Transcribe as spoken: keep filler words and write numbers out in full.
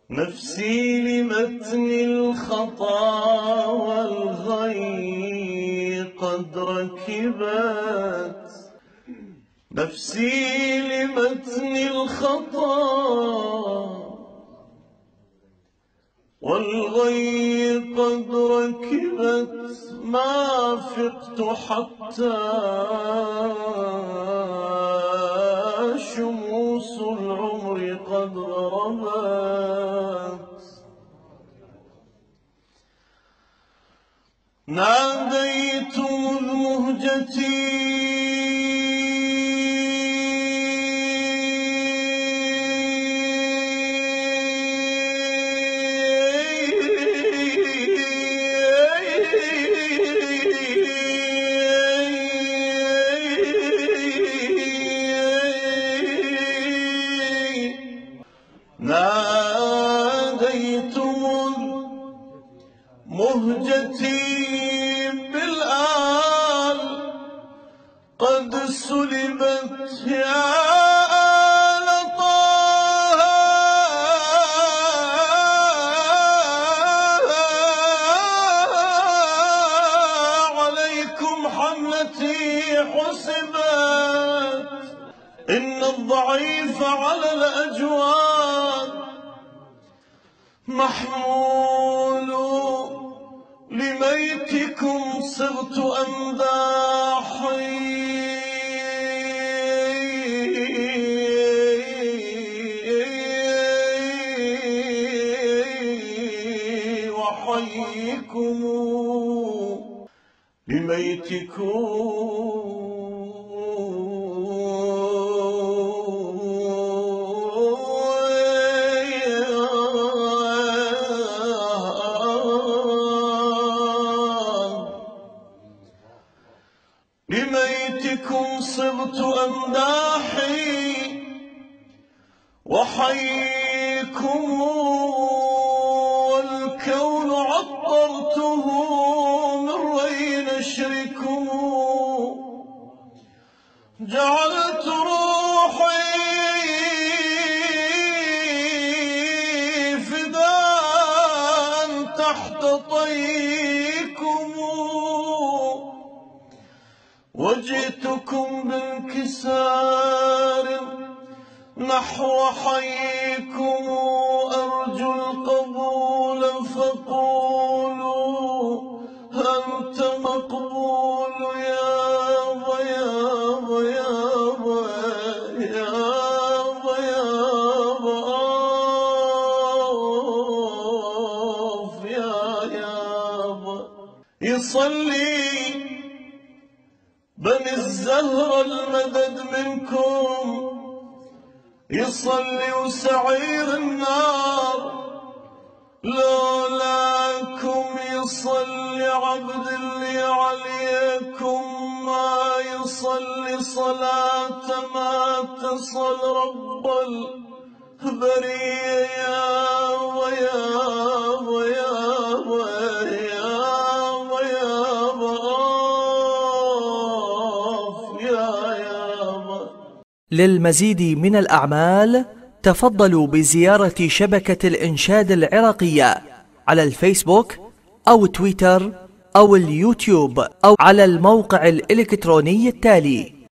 نفسي لمتن الخطا والغي قد ركبت، نفسي لمتن الخطا والغي قد ركبت، ما فقت حتى شموس العمر قد غربت. ناديت مذ مهجتي ناديت مهجتي بالآل قد سلبت يا آل طه، عليكم حملتي حسبت. إن الضعيف على الأجواد محمول، لميتكم صرت أمداحي وحيكم لميتكم لميتكم صرت أمداحي وحيكم، والكون عطرته من ري نشركم. جعلت روحي فداء تحت طيكم، وجئتكم بانكسار نحو حيكم، أرجو القبول فقولوا أنت مقبول يابا يابا يابا يابا يابا أوف يا يابا. يصلي بني الزهرة المدد منكم، يصلي وسعير النار لولاكم، يصلي عبد اللي عليكم ما يصلي صلاة ما اتصل رب البرية يابا يابا يابا يابا يابا. للمزيد من الأعمال تفضلوا بزيارة شبكة الإنشاد العراقية على الفيسبوك أو تويتر أو اليوتيوب أو على الموقع الإلكتروني التالي